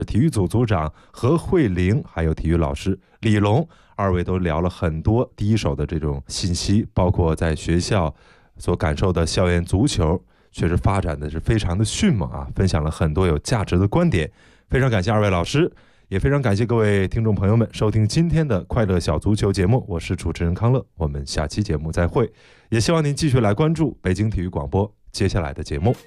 体育组组长何慧玲，还有体育老师李龙，二位都聊了很多第一手的这种信息，包括在学校所感受的校园足球确实发展的是非常的迅猛啊，分享了很多有价值的观点。非常感谢二位老师，也非常感谢各位听众朋友们收听今天的快乐小足球节目，我是主持人康乐，我们下期节目再会，也希望您继续来关注北京体育广播接下来的节目。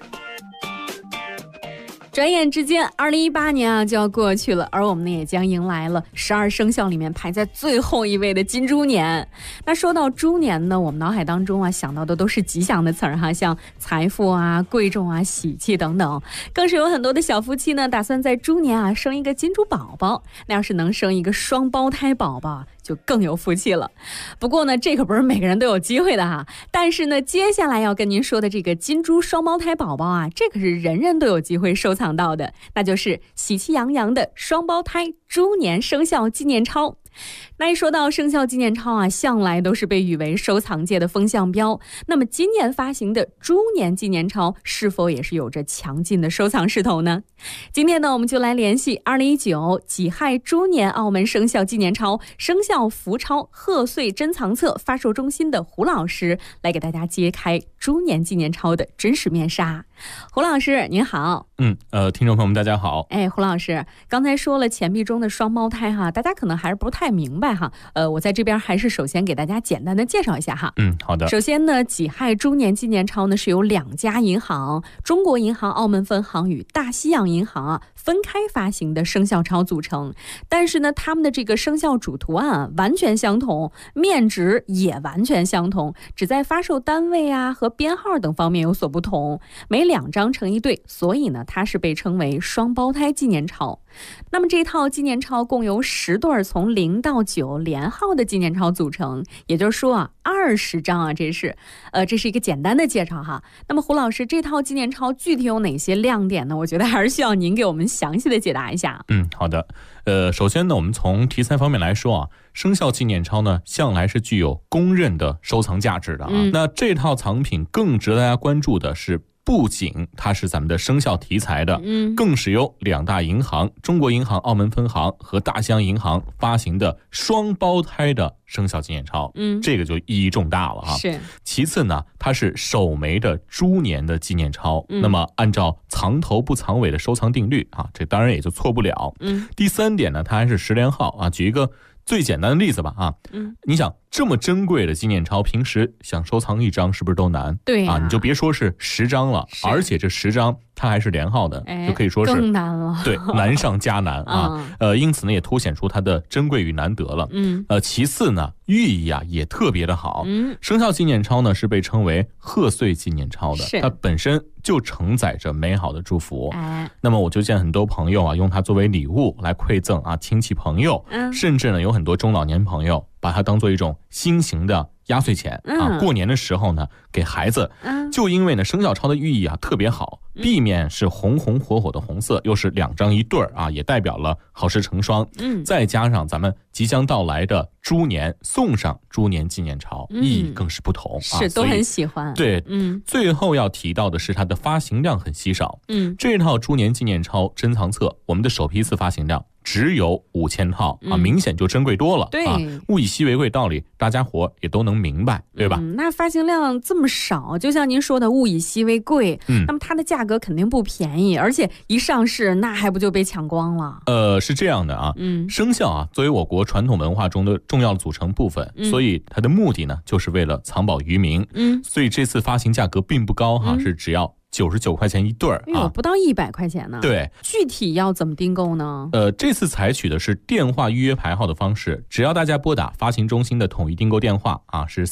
转眼之间2018年啊就要过去了，而我们呢也将迎来了12生肖里面排在最后一位的金猪年。那说到猪年呢，我们脑海当中啊想到的都是吉祥的词儿哈，像财富啊、贵重啊、喜气等等，更是有很多的小夫妻呢打算在猪年啊生一个金猪宝宝。那要是能生一个双胞胎宝宝就更有福气了。不过呢，这可不是每个人都有机会的哈。但是呢，接下来要跟您说的这个金猪双胞胎宝宝啊，这可是人人都有机会收藏到的，那就是喜气洋洋的双胞胎猪年生肖纪念钞。那一说到生肖纪念钞啊，向来都是被誉为收藏界的风向标。那么今年发行的猪年纪念钞是否也是有着强劲的收藏势头呢？今天呢，我们就来联系2019己亥猪年澳门生肖纪念钞生肖福钞贺岁珍藏册发售中心的胡老师，来给大家揭开猪年纪念钞的真实面纱。胡老师您好。 听众朋友们大家好。 胡老师刚才说了钱币中的双胞胎哈，大家可能还是不太明白哈。我在这边还是首先给大家简单的介绍一下哈。 好的。 首先呢，己亥猪年纪念钞呢是由2家银行，中国银行澳门分行与大西洋银行啊分开发行的生肖钞组成，但是呢，他们的这个生肖主图案完全相同，面值也完全相同，只在发售单位啊和编号等方面有所不同，每2张成一对，所以呢，它是被称为双胞胎纪念钞。那么这套纪念钞共由10对从0到9连号的纪念钞组成，也就是说啊，20张啊，这是一个简单的介绍哈。那么胡老师，这套纪念钞具体有哪些亮点呢？我觉得还是需要您给我们详细的解答一下。 好的。首先呢，我们从题材方面来说啊，生肖纪念钞呢向来是具有公认的收藏价值的啊。那这套藏品更值得大家关注的是，不仅它是咱们的生肖题材的，更是由2大银行，中国银行澳门分行和大西洋银行发行的双胞胎的生肖纪念钞，这个就意义重大了哈。 是。其次呢，它是首枚的猪年的纪念钞，那么按照藏头不藏尾的收藏定律啊，这当然也就错不了。第3点呢，它还是10连号啊。举一个最简单的例子吧啊，你想这么珍贵的纪念钞，平时想收藏1张是不是都难？ 对啊，你就别说是10张了，而且这10张它还是连号的，就可以说是更难了。 对，难上加难啊。因此呢，也凸显出它的珍贵与难得了。其次呢，寓意啊也特别的好。生肖纪念钞呢是被称为贺岁纪念钞的，它本身就承载着美好的祝福。那么我就见很多朋友啊用它作为礼物来馈赠啊亲戚朋友，甚至呢有很多中老年朋友把它当做一种新型的压岁钱啊，过年的时候呢给孩子。就因为呢生肖钞的寓意啊特别好，壁面是红红火火的红色，又是2张一对啊，也代表了好事成双。再加上咱们即将到来的猪年，送上猪年纪念钞，意义更是不同啊， 是都很喜欢。 对，最后要提到的是它的发行量很稀少。这套猪年纪念钞珍藏册，我们的首批次发行量只有5000套啊，明显就珍贵多了。 对， 物以稀为贵道理，大家伙也都能明白，对吧？ 那发行量这么少，就像您说的物以稀为贵，那么它的价格肯定不便宜，而且一上市那还不就被抢光了？ 是这样的啊，生肖啊作为我国传统文化中的重要的组成部分，所以它的目的呢就是为了藏宝于民。所以这次发行价格并不高哈，是只要99块钱一对啊， 不到100块钱呢。 对， 具体要怎么订购呢？ 这次采取的是电话预约排号的方式，只要大家拨打发行中心的统一订购电话啊，是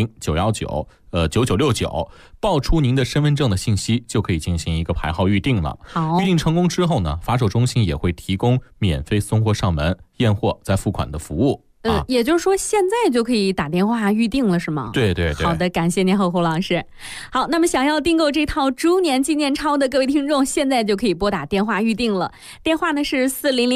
400-919-9969，报出您的身份证的信息，就可以进行一个排号预定了。 好， 预定成功之后呢，发售中心也会提供免费送货上门、验货再付款的服务。 也就是说现在就可以打电话预定了是吗？ 对对对。 好的，感谢您侯胡老师。好，那么想要订购这套猪年纪念钞的各位听众，现在就可以拨打电话预定了。电话呢是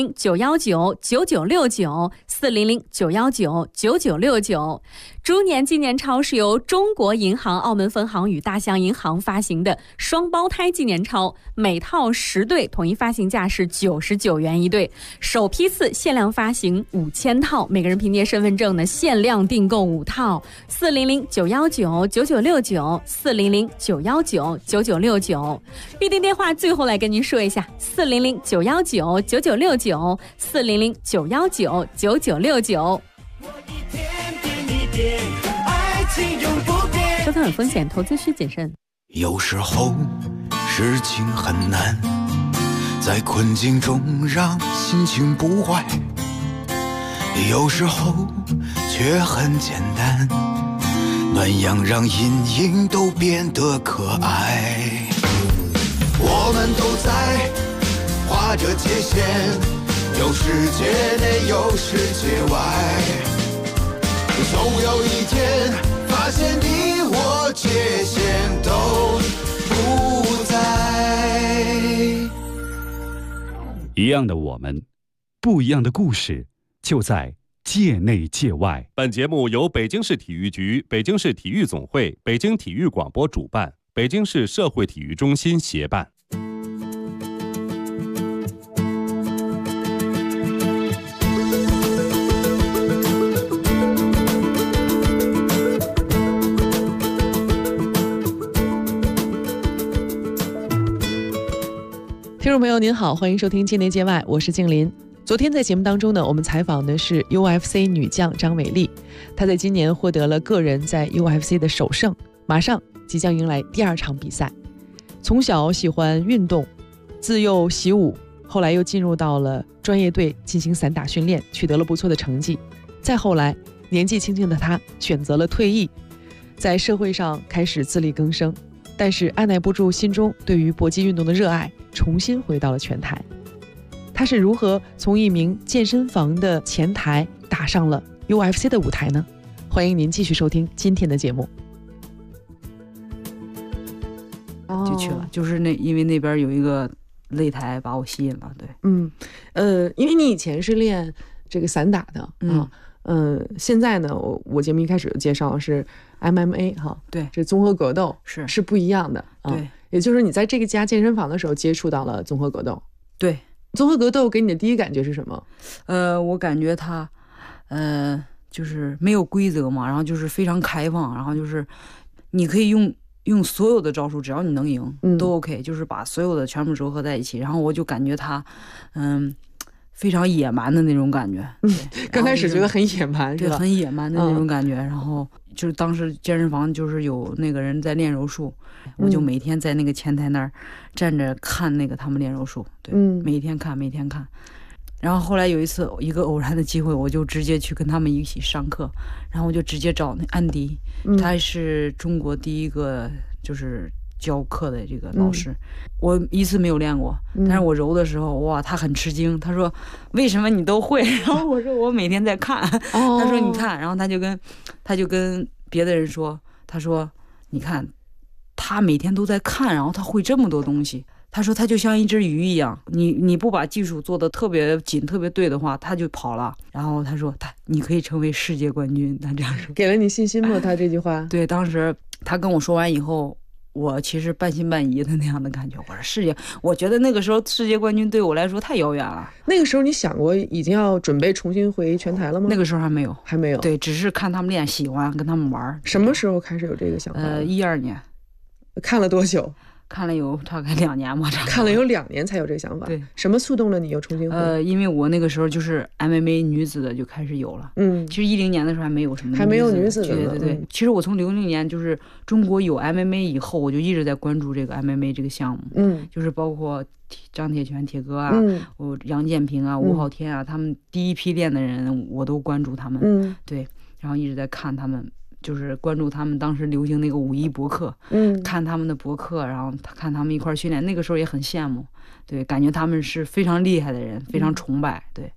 400-919-9969，400-919-9969。猪年纪念钞是由中国银行澳门分行与大象银行发行的双胞胎纪念钞，每套10对，统一发行价是99元一对，首批次限量发行5000套，每个人凭借身份证呢限量订购5套。400-919-9969，400-919-9969。预定电话最后来跟您说一下，400-919-9969，400-919-9969。收听有风险，投资需谨慎。 有时候事情很难，在困境中让心情不坏，有时候却很简单，暖阳让阴影都变得可爱。我们都在画着界限，有世界内有世界外，总有一天发现你我界限都不在。 一样的我们，不一样的故事，就在界内界外。 本节目由北京市体育局、北京市体育总会、北京体育广播主办，北京市社会体育中心协办。 听众朋友您好，欢迎收听界内界外，我是静林。昨天在节目当中呢，我们采访的是 UFC 女将张伟丽，她在今年获得了个人在 UFC 的首胜，马上即将迎来第2场比赛。从小喜欢运动，自幼习武，后来又进入到了专业队进行散打训练，取得了不错的成绩。再后来，年纪轻轻的她选择了退役，在社会上开始自力更生，但是按耐不住心中对于搏击运动的热爱，重新回到了拳台。他是如何从一名健身房的前台打上了 UFC 的舞台呢？欢迎您继续收听今天的节目。 就去了，就是因为那边有一个擂台把我吸引了。对， 因为你以前是练这个散打的现在呢，我节目一开始的介绍是 MMA 哈， 对， 这综合格斗是不一样的。 对， 也就是你在这个家健身房的时候接触到了综合格斗。 对， 综合格斗给你的第一感觉是什么？ 我感觉它就是没有规则嘛，然后就是非常开放，然后就是你可以用所有的招数，只要你能赢都 OK，就是把所有的全部糅合在一起。然后我就感觉它非常野蛮的那种感觉。 刚开始觉得很野蛮， 对，很野蛮的那种感觉。然后就是当时健身房就是有那个人在练柔术，我就每天在那个前台那儿站着看那个他们练柔术。对，每天看。然后后来有一次一个偶然的机会，我就直接去跟他们一起上课，然后我就直接找那安迪，他是中国第一个就是教课的这个老师。我一次没有练过，但是我揉的时候，哇，他很吃惊，他说为什么你都会？然后我说我每天在看。他说你看，然后他就跟别的人说，他说你看他每天都在看，然后他会这么多东西。他说他就像一只鱼一样，你不把技术做得特别紧特别对的话，他就跑了。然后他说你可以成为世界冠军，他这样说。 给了你信心吗？他这句话？ 对，当时他跟我说完以后，我其实半信半疑的那样的感觉。我说我觉得那个时候世界冠军对我来说太遥远了。 那个时候你想过已经要准备重新回拳台了吗？ 那个时候还没有。对，只是看他们练，喜欢跟他们玩。 什么时候开始有这个想法 ？12年。 看了多久？ 看了有大概2年吧， 看了有2年才有这个想法。 对， 什么触动了你又重新回？ 因为我那个时候就是 MMA 女子的就开始有了。其实10年的时候还没有什么， 还没有女子的。 对。其实我从00年就是中国有 MMA 以后，我就一直在关注这个 MMA 这个项目。就是包括张铁拳铁哥啊，我杨建平啊，吴昊天啊，他们第一批练的人我都关注他们。对，然后一直在看他们。就是关注他们当时流行那个51博客，看他们的博客，然后看他们一块训练，那个时候也很羡慕，对，感觉他们是非常厉害的人，非常崇拜，对。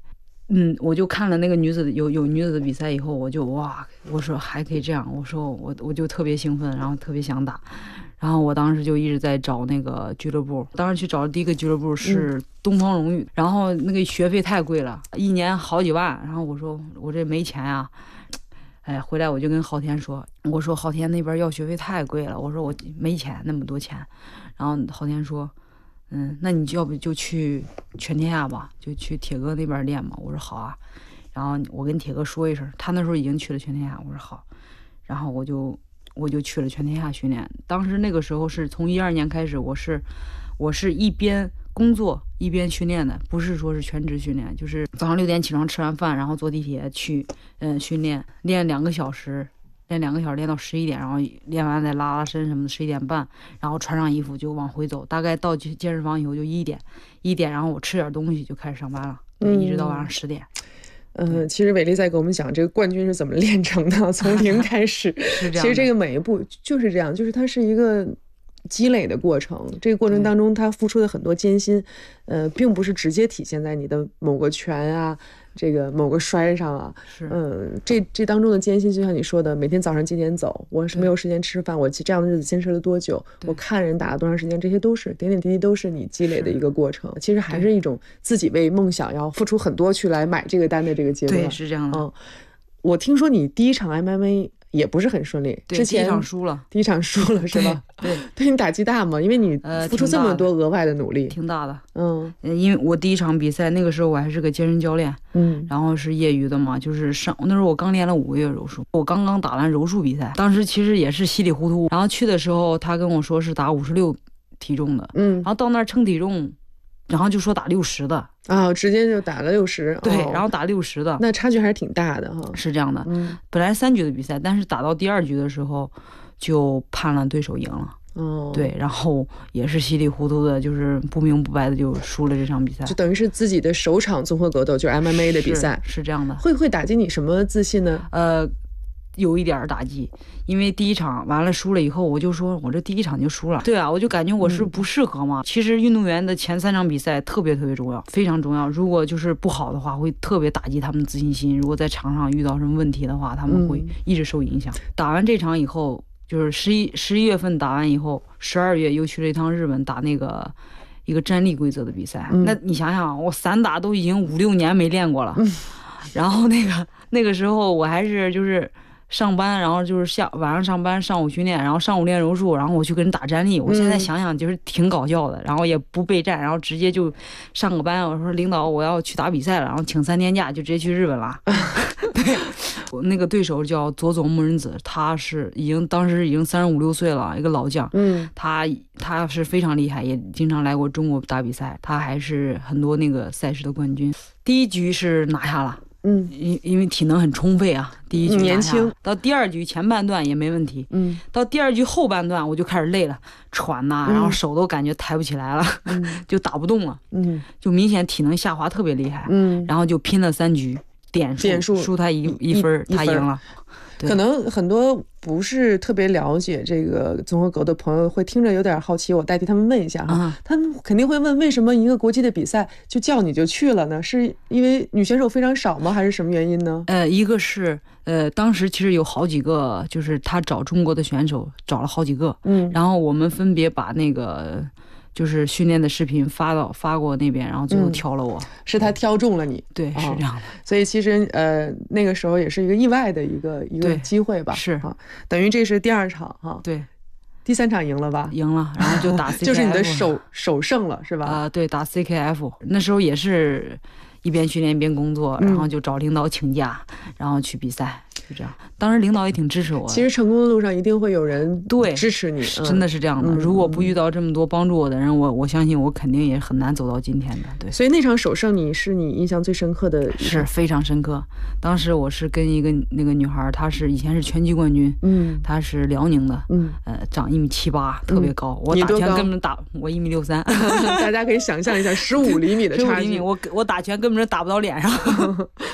我就看了那个女子有女子的比赛以后，我就哇，我说还可以这样，我说我就特别兴奋，然后特别想打，然后我当时就一直在找那个俱乐部，当时去找的第一个俱乐部是东方荣誉，然后那个学费太贵了，1年好几万，然后我说我这没钱啊。哎，回来我就跟昊天说，我说昊天那边要学费太贵了，我说我没钱那么多钱，然后昊天说，那你要不就去全天下吧，就去铁哥那边练嘛。我说好啊，然后我跟铁哥说一声，他那时候已经去了全天下，我说好，然后我就去了全天下训练。当时那个时候是从12年开始，我是一边工作一边训练的，不是说是全职训练，就是早上6点起床吃完饭，然后坐地铁去训练2个小时，练到11点，然后练完再拉伸什么的，11点半，然后穿上衣服就往回走，大概到健身房以后就1点，然后我吃点东西就开始上班了，一直到晚上10点。 其实伟丽在给我们讲这个冠军是怎么练成的，从0开始。 是这样。 其实这个每一步就是这样，就是它是一个积累的过程，这个过程当中他付出的很多艰辛，并不是直接体现在你的某个拳啊，这个某个摔上啊，这当中的艰辛，就像你说的，每天早上几点走，我是没有时间吃饭，我这样的日子坚持了多久，我看人打了多长时间，这些都是点点滴滴，都是你积累的一个过程。其实还是一种自己为梦想要付出很多去来买这个单的这个阶段。 对，是这样的。 我听说你第一场 MMA。也不是很顺利，之前第一场输了是吧？ 对你打击大吗？因为你付出这么多额外的努力， 挺大的。因为我第一场比赛那个时候我还是个健身教练，然后是业余的嘛，就是那时候我刚练了5个月柔术，我刚刚打完柔术比赛，当时其实也是稀里糊涂，然后去的时候他跟我说是打56体重的，然后到那儿称体重，然后就说打60的。 直接就打了60， 对，然后打60的， 那差距还是挺大的哈。 是这样的，本来3局的比赛，但是打到第2局的时候就判了对手赢了，对，然后也是稀里糊涂的，就是不明不白的就输了这场比赛， 就等于是自己的首场综合格斗，就是 MMA 的比赛， 是这样的。 会打击你什么自信呢？ 有一点打击，因为第一场完了输了以后，我就说我这第一场就输了。对啊，我就感觉我是不适合嘛。其实运动员的前3场比赛特别重要，非常重要。如果就是不好的话，会特别打击他们的自信心。如果在场上遇到什么问题的话，他们会一直受影响。打完这场以后，就是11月份打完以后，12月又去了一趟日本打那个一个站立规则的比赛。那你想想，我散打都已经5、6年没练过了，然后那个时候我还是就是上班，然后就是晚上上班，上午训练，然后上午练柔术，然后我去跟人打站立。我现在想想就是挺搞笑的，然后也不备战，然后直接就上个班。我说领导我要去打比赛了，然后请3天假就直接去日本了。对，我那个对手叫佐佐木仁子，他是当时已经35、6岁了，一个老将。他是非常厉害，也经常来过中国打比赛，他还是很多那个赛事的冠军。第1局是拿下了。因为体能很充沛啊，第1局年轻， 到第2局前半段也没问题，到第2局后半段我就开始累了，喘呐，然后手都感觉抬不起来了，就打不动了，就明显体能下滑特别厉害，然后就拼了3局，点数输他一分，他赢了。 可能很多不是特别了解这个综合格的朋友会听着有点好奇，我代替他们问一下哈，他们肯定会问，为什么一个国际的比赛就叫你就去了呢？是因为女选手非常少吗？还是什么原因呢？ 一个是当时其实有好几个，就是他找中国的选手找了好几个，然后我们分别把那个就是训练的视频发过那边，然后最后挑了我， 是他挑中了你。 对，是这样的。 所以其实那个时候也是一个意外的一个机会吧。 是等于这是第2场哈。 对， 第3场赢了吧？ 赢了，然后就打 CKF， 就是你的首胜了是吧？ 对，打 CKF， 那时候也是一边训练一边工作，然后就找领导请假，然后去比赛。就这样，当时领导也挺支持我。 其实成功的路上一定会有人支持你， 真的是这样的。如果不遇到这么多帮助我的人，我相信我肯定也很难走到今天的。对， 所以那场首胜是你印象最深刻的， 是非常深刻。当时我是跟一个那个女孩，她是以前是拳击冠军，她是辽宁的，长1.78米，特别高。我打拳根本我1.63米， 大家可以想象一下，15厘米的差距。 我打拳根本打不到脸上。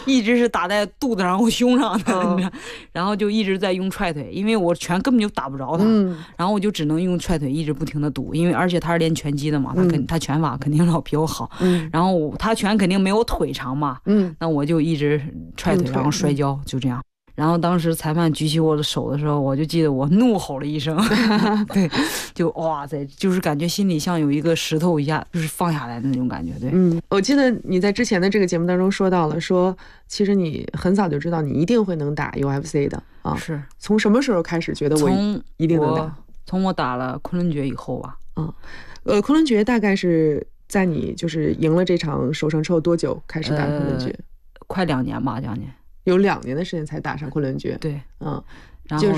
一直是打在肚子上或胸上的，然后就一直在用踹腿，因为我拳根本就打不着他，然后我就只能用踹腿一直不停的堵，因为而且他是练拳击的嘛，他拳法肯定要比我好，然后他拳肯定没我腿长嘛，那我就一直踹腿，然后摔跤，就这样。然后当时裁判举起我的手的时候，我就记得我怒吼了一声，对，就哇塞，就是感觉心里像有一个石头一下就是放下来的那种感觉。对， 我记得你在之前的这个节目当中说到了，说其实你很早就知道你一定会能打 UFC 的啊。 是从什么时候开始觉得我一定能打？ 从我打了昆仑决以后吧。 昆仑决大概是在你就是赢了这场首胜之后多久开始打昆仑决？ 快2年吧，将近。 有2年的时间才打上昆仑决。 对，然后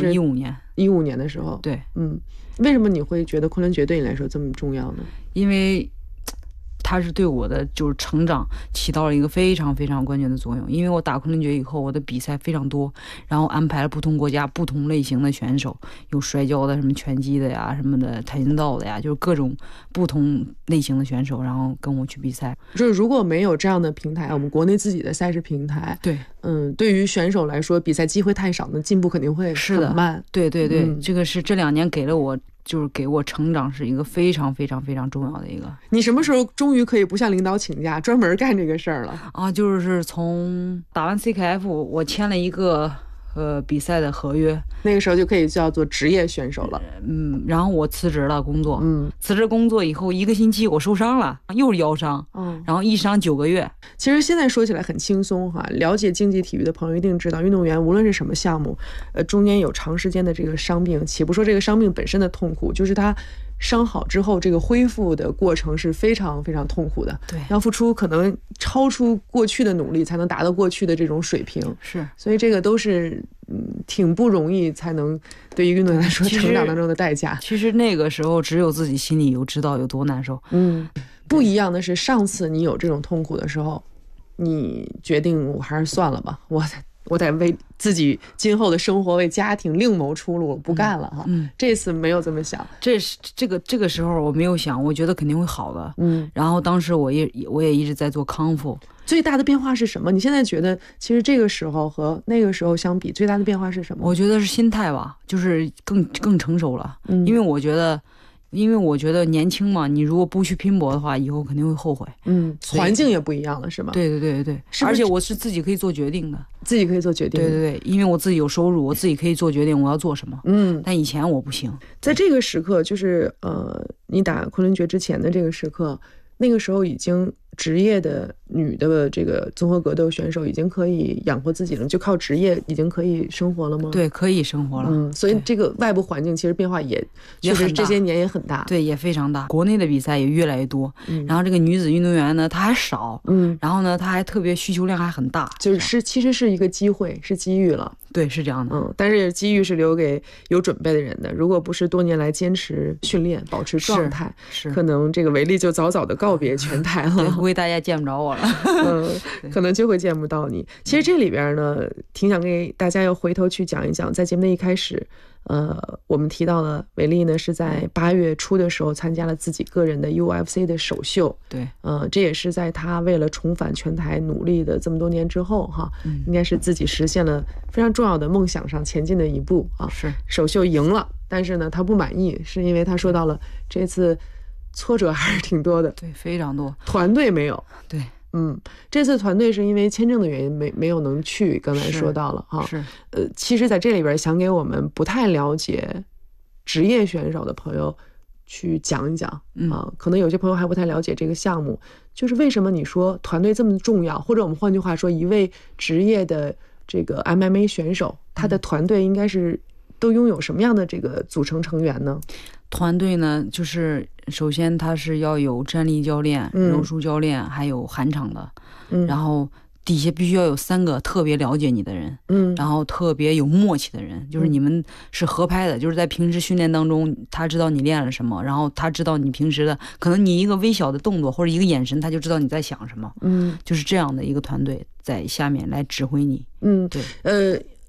15年的时候。 对， 为什么你会觉得昆仑决对你来说这么重要呢？ 因为它是对我的就是成长起到了一个非常非常关键的作用。因为我打昆仑决以后，我的比赛非常多，然后安排了不同国家不同类型的选手，有摔跤的、什么拳击的呀、什么的跆拳道的呀，就是各种不同类型的选手，然后跟我去比赛。 就是如果没有这样的平台，我们国内自己的赛事平台， 对， 对于选手来说，比赛机会太少，那进步肯定会很慢。 对，这个是这2年给了我。就是给我成长是一个非常非常非常重要的一个。 你什么时候终于可以不向领导请假，专门干这个事儿了啊？就是从打完 CKF， 我签了一个比赛的合约， 那个时候就可以叫做职业选手了。 然后我辞职了工作，辞职工作以后1个星期我受伤了，又是腰伤，然后一伤9个月。 其实现在说起来很轻松哈，了解竞技体育的朋友一定知道，运动员无论是什么项目，中间有长时间的这个伤病，且不说这个伤病本身的痛苦，就是他伤好之后这个恢复的过程是非常非常痛苦的， 对， 要付出可能超出过去的努力才能达到过去的这种水平， 是， 所以这个都是挺不容易才能对于运动员来说成长当中的代价。 其实那个时候只有自己心里有知道有多难受。 不一样的是上次你有这种痛苦的时候，你决定我还是算了吧，我得为自己今后的生活、为家庭另谋出路，不干了哈。这次没有这么想， 这个时候我没有想，我觉得肯定会好的。然后当时我也一直在做康复。 最大的变化是什么？你现在觉得其实这个时候和那个时候相比，最大的变化是什么？ 我觉得是心态吧，就是更成熟了。因为我觉得年轻嘛，你如果不去拼搏的话，以后肯定会后悔。 环境也不一样了，是吗？ 对，而且我是自己可以做决定的， 自己可以做决定。 对，因为我自己有收入，我自己可以做决定我要做什么。但以前我不行。 在这个时刻，就是你打昆仑决之前的这个时刻，那个时候已经职业的女的这个综合格斗选手已经可以养活自己了，就靠职业已经可以生活了吗？ 对，可以生活了。 所以这个外部环境其实变化也确实这些年也很大。 对，也非常大。国内的比赛也越来越多，然后这个女子运动员呢，她还少，然后呢，她还特别需求量还很大， 就是其实是一个机会，是机遇了。 对，是这样的。 但是机遇是留给有准备的人的。如果不是多年来坚持训练、保持状态，可能这个维利就早早的告别拳台了。 估计大家见不着我了。 可能就会见不到你。其实这里边呢，挺想给大家要回头去讲一讲，在节目的一开始，我们提到了维利呢是在8月初的时候参加了自己个人的 UFC 的首秀。 对， 这也是在他为了重返拳台努力的这么多年之后哈，应该是自己实现了非常重要的梦想上前进的一步啊。 是， 首秀赢了，但是呢他不满意，是因为他说到了这次挫折还是挺多的。 对，非常多。 团队没有。 对。 这次团队是因为签证的原因没有能去，刚才说到了哈。 是。 其实在这里边想给我们不太了解职业选手的朋友去讲一讲啊，可能有些朋友还不太了解这个项目，就是为什么你说团队这么重要，或者我们换句话说，一位职业的这个 MMA 选手，他的团队应该是都拥有什么样的这个组成成员呢？ 团队呢，就是首先他是要有站立教练、柔术教练，还有韩场的，然后底下必须要有3个特别了解你的人，然后特别有默契的人，就是你们是合拍的，就是在平时训练当中，他知道你练了什么，然后他知道你平时的，可能你一个微小的动作或者一个眼神，他就知道你在想什么，就是这样的一个团队在下面来指挥你。 对，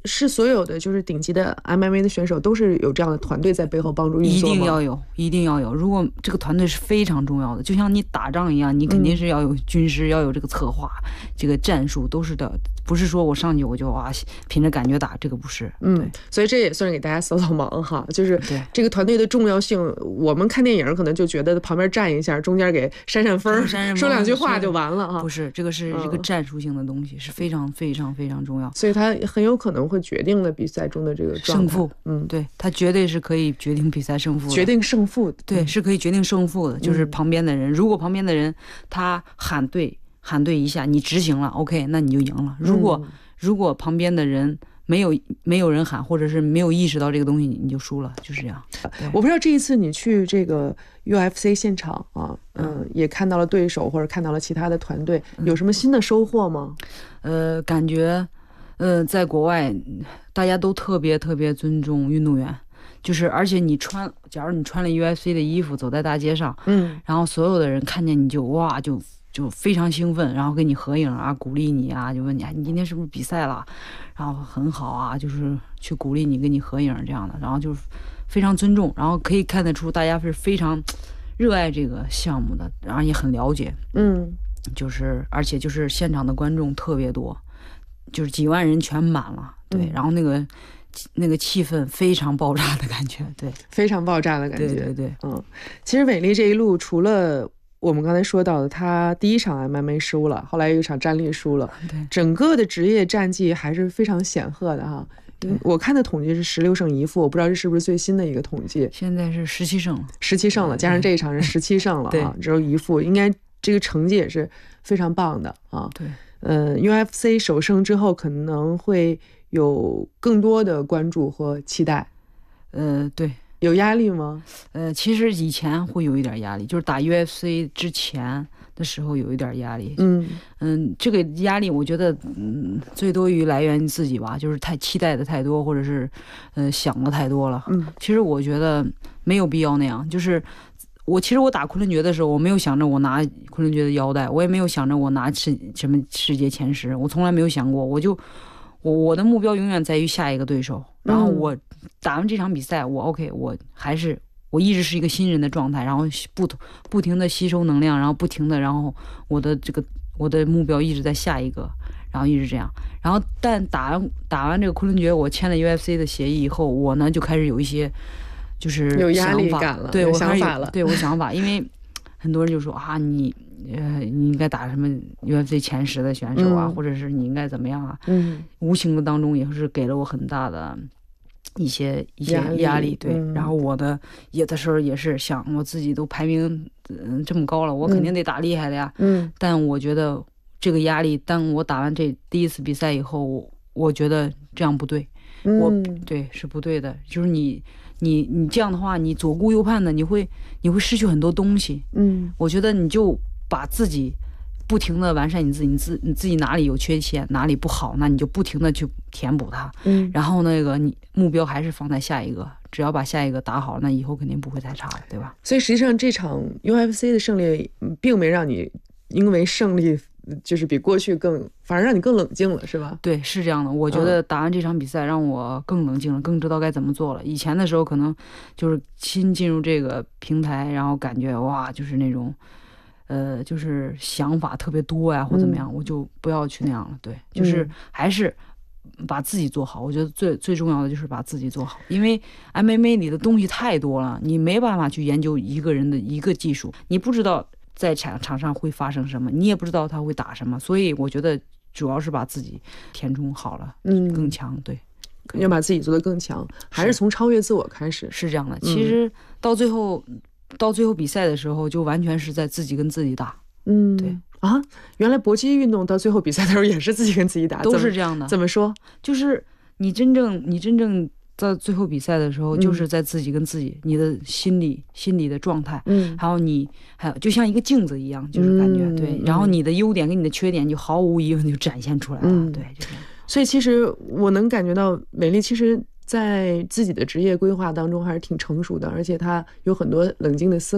是所有的就是顶级的 MMA 的选手都是有这样的团队在背后帮助运作吗？ 一定要有，一定要有。如果这个团队是非常重要的，就像你打仗一样，你肯定是要有军师，要有这个策划，这个战术都是的，不是说我上去我就凭着感觉打，这个不是。 所以这也算是给大家扫扫盲哈，就是这个团队的重要性。我们看电影可能就觉得旁边站一下，中间给扇风，说两句话就完了哈。 不是，这个是一个战术性的东西，是非常非常非常重要。 所以它很有可能会决定了比赛中的这个胜负。对，它绝对是可以决定比赛胜负的， 决定胜负的。 对，是可以决定胜负的。就是旁边的人，如果旁边的人他喊对一下，你执行了 ，OK， 那你就赢了。如果旁边的人没有人喊，或者是没有意识到这个东西，你就输了，就是这样。 我不知道这一次你去这个 UFC 现场啊，也看到了对手或者看到了其他的团队，有什么新的收获吗？ 感觉在国外大家都特别特别尊重运动员，就是而且假如你穿了 UFC 的衣服走在大街上，然后所有的人看见你就非常兴奋，然后跟你合影啊，鼓励你啊，就问你你今天是不是比赛了，然后很好啊，就是去鼓励你，跟你合影这样的，然后就是非常尊重，然后可以看得出大家是非常热爱这个项目的，然后也很了解，就是而且就是现场的观众特别多，就是几万人全满了，对，然后那个气氛非常爆炸的感觉，对， 非常爆炸的感觉， 对， 其实伟丽这一路除了我们刚才说到的，他第一场 MMA 输了，后来有一场站立输了， 对， 整个的职业战绩还是非常显赫的哈。我看的统计是16胜1负，我不知道这是不是最新的一个统计。 现在是17胜了 ，17胜了，加上这一场是17胜了啊，只有1负，应该这个成绩也是非常棒的啊。 对 ，UFC 首胜之后可能会有更多的关注和期待。 对。 有压力吗？ 其实以前会有一点压力，就是打 UFC 之前的时候有一点压力。这个压力我觉得最多于来源于自己吧，就是太期待的太多，或者是想的太多了。其实我觉得没有必要那样。就是其实我打昆仑决的时候，我没有想着我拿昆仑决的腰带，我也没有想着我拿什么世界前10，我从来没有想过。我的目标永远在于下一个对手，然后我打完这场比赛，我 OK， 我一直是一个新人的状态，然后不停的吸收能量，然后不停的，然后我的目标一直在下一个，然后一直这样，然后但打完这个昆仑决，我签了 UFC 的协议以后，我呢就开始有一些就是有压力感了， 对，我想法了， 对我想法，因为很多人就说你应该打什么 UFC 前10的选手啊，或者是你应该怎么样啊？无形的当中也是给了我很大的一些压力，对。然后我有的时候也是想，我自己都排名这么高了，我肯定得打厉害的呀。但我觉得这个压力，当我打完这第一次比赛以后，我觉得这样不对，对是不对的，就是你这样的话，你左顾右盼的，你会失去很多东西。我觉得你就把自己不停的完善你自己哪里有缺陷，哪里不好，那你就不停的去填补它。然后你目标还是放在下一个，只要把下一个打好，那以后肯定不会太差了，对吧？ 所以实际上这场 UFC 的胜利并没让你因为胜利就是比过去反而让你更冷静了，是吧？ 对，是这样的。我觉得打完这场比赛让我更冷静了，更知道该怎么做了。以前的时候可能就是新进入这个平台，然后感觉哇，就是那种就是想法特别多呀，或怎么样，我就不要去那样了。对，就是还是把自己做好。我觉得最重要的就是把自己做好，因为 MMA 里的东西太多了，你没办法去研究一个人的一个技术，你不知道在场上会发生什么，你也不知道他会打什么，所以我觉得主要是把自己填充好了，更强。对， 要把自己做得更强，还是从超越自我开始， 是这样的。其实到最后比赛的时候，就完全是在自己跟自己打。对啊，原来搏击运动到最后比赛的时候也是自己跟自己打， 都是这样的。 怎么说？ 就是你真正在最后比赛的时候，就是在自己跟自己，你的心理的状态，还有就像一个镜子一样，就是感觉对，然后你的优点跟你的缺点就毫无疑问就展现出来了，对，就这样。 所以其实我能感觉到美丽其实在自己的职业规划当中还是挺成熟的，而且她有很多冷静的思考。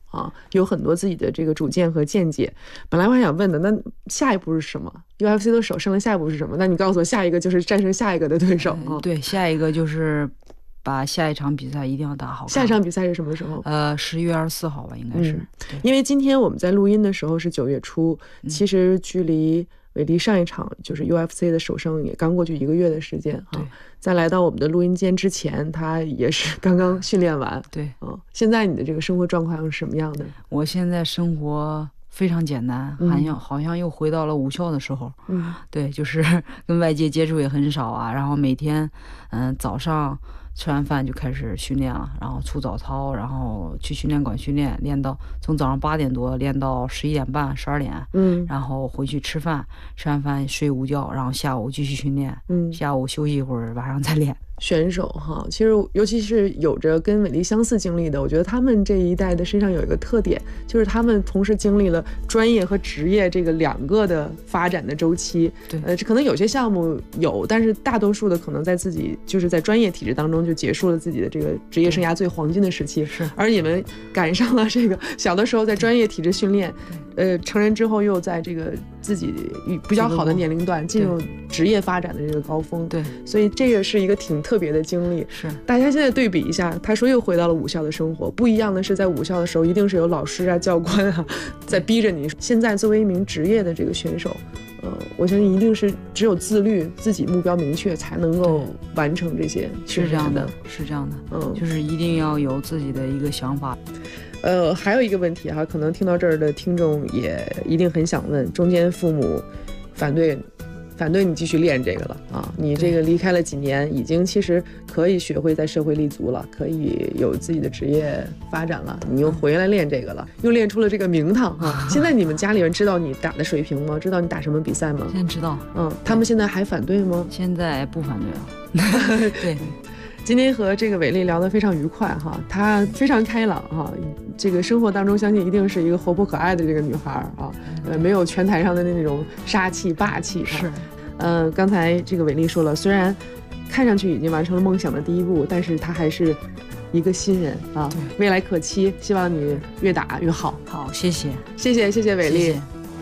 啊，有很多自己的这个主见和见解。本来我还想问的，那下一步是什么 ？UFC 都首胜了，下一步是什么？那你告诉我，下一个就是战胜下一个的对手啊？ 对，下一个就是把下一场比赛一定要打好。 下一场比赛是什么时候 ？11月24号吧，应该是。 因为今天我们在录音的时候是9月初，其实距离伟丽上一场就是 UFC 的首胜也刚过去1个月的时间哈。在来到我们的录音间之前，他也是刚刚训练完。 对， 现在你的这个生活状况是什么样的？ 我现在生活非常简单，好像又回到了武校的时候。对，就是跟外界接触也很少啊，然后每天早上吃完饭就开始训练了，然后出早操，然后去训练馆训练，练到从早上8点多练到11点半、12点，然后回去吃饭，吃完饭睡午觉，然后下午继续训练，下午休息一会儿，晚上再练。 选手哈，其实尤其是有着跟伟丽相似经历的，我觉得他们这一代的身上有一个特点，就是他们同时经历了专业和职业这个2个的发展的周期。 对， 可能有些项目有，但是大多数的可能在自己就是在专业体制当中就结束了自己的这个职业生涯最黄金的时期。 是， 而你们赶上了这个小的时候在专业体制训练，成人之后又在这个自己比较好的年龄段进入职业发展的这个高峰。 对， 所以这个是一个挺特别的经历。 是， 大家现在对比一下，他说又回到了武校的生活，不一样的是在武校的时候一定是有老师啊、教官啊在逼着你。现在作为一名职业的这个选手，我相信一定是只有自律、自己目标明确，才能够完成这些。 是这样的，是这样的，就是一定要有自己的一个想法。 还有一个问题哈，可能听到这儿的听众也一定很想问：中间父母反对你继续练这个了啊？你这个离开了几年，已经其实可以学会在社会立足了，可以有自己的职业发展了，你又回来练这个了，又练出了这个名堂啊！现在你们家里人知道你打的水平吗？知道你打什么比赛吗？ 现在知道。 他们现在还反对吗？ 现在不反对了。对。 今天和这个伟丽聊得非常愉快哈，她非常开朗哈，这个生活当中相信一定是一个活泼可爱的这个女孩啊，没有拳台上的那种杀气霸气。 是， 刚才这个伟丽说了，虽然看上去已经完成了梦想的第一步，但是她还是一个新人啊，未来可期，希望你越打越好。 好，谢谢伟丽，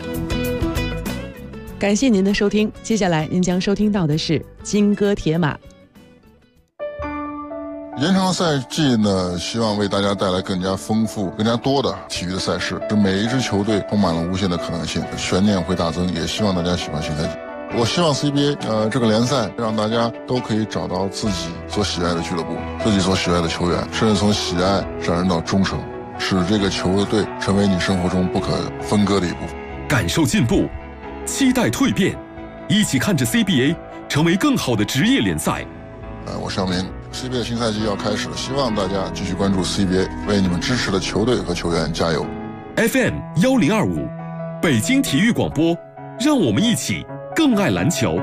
感谢您的收听，接下来您将收听到的是金戈铁马。 延长赛季呢，希望为大家带来更加丰富、更加多的体育的赛事，使每一支球队充满了无限的可能性，悬念会大增。也希望大家喜欢新赛季。我希望 CBA 这个联赛让大家都可以找到自己所喜爱的俱乐部、自己所喜爱的球员，甚至从喜爱上升到忠诚，使这个球队成为你生活中不可分割的一部分。 感受进步，期待蜕变，一起看着 CBA 成为更好的职业联赛。 我上面 CBA 新赛季要开始了，希望大家继续关注 CBA， 为你们支持的球队和球员加油。 FM 1025，北京体育广播，让我们一起更爱篮球。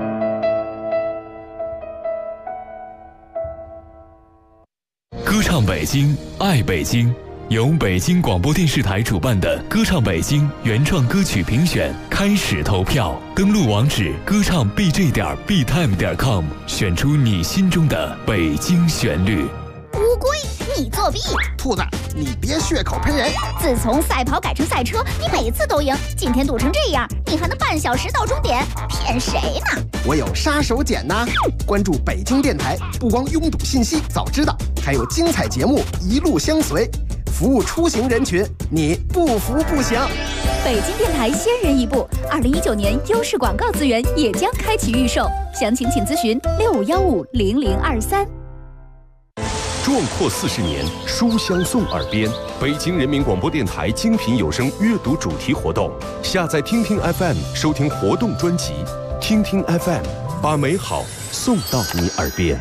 歌唱北京，爱北京，由北京广播电视台主办的歌唱北京原创歌曲评选开始投票，登录网址歌唱 bj.btime.com， 选出你心中的北京旋律。 乌龟，你作弊！ 兔子，你别血口喷人！ 自从赛跑改成赛车，你每次都赢，今天赌成这样，你还能半小时到终点，骗谁呢？ 我有杀手锏呐！关注北京电台，不光拥堵信息早知道，还有精彩节目一路相随，服务出行人群，你不服不行。 北京电台先人一步，2019年优势广告资源也将开启预售，详情请咨询65150023。 壮阔40年，书香送耳边。北京人民广播电台精品有声阅读主题活动，下载听听 FM， 收听活动专辑。听听 FM， 把美好送到你耳边。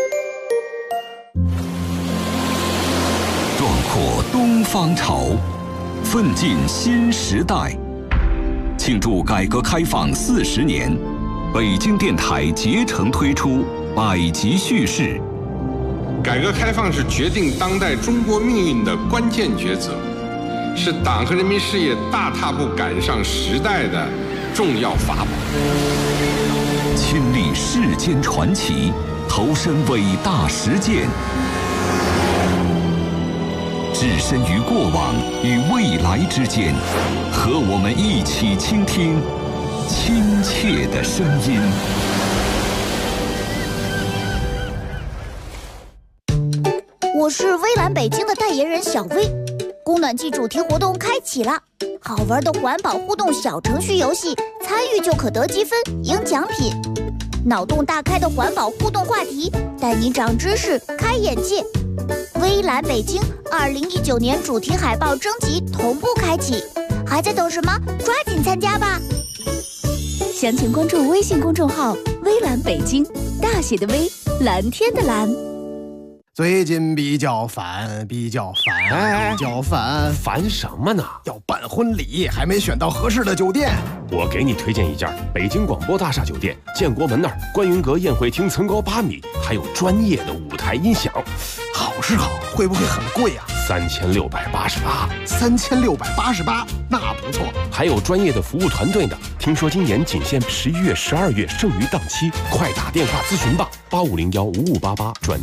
壮阔东方潮，奋进新时代。庆祝改革开放40年，北京电台竭诚推出百集叙事。 改革开放是决定当代中国命运的关键抉择，是党和人民事业大踏步赶上时代的重要法宝。 亲历世间传奇，投身伟大实践。 置身于过往与未来之间，和我们一起倾听亲切的声音。 我是微蓝北京的代言人小薇，供暖季主题活动开启了，好玩的环保互动小程序游戏，参与就可得积分赢奖品。脑洞大开的环保互动话题，带你长知识开眼界。微蓝北京2019年主题海报征集同步开启，还在等什么？抓紧参加吧！ 详情关注微信公众号微蓝北京，大写的微，蓝天的蓝。 最近比较烦， 烦什么呢？ 要办婚礼，还没选到合适的酒店。 我给你推荐一家北京广播大厦酒店，建国门那儿观云阁宴会厅层高8米，还有专业的舞台音响。 好是好，会不会很贵啊 ？3688。 3688，那不错。 还有专业的服务团队呢。听说今年仅限11月、12月剩余档期，快打电话咨询吧，85015588转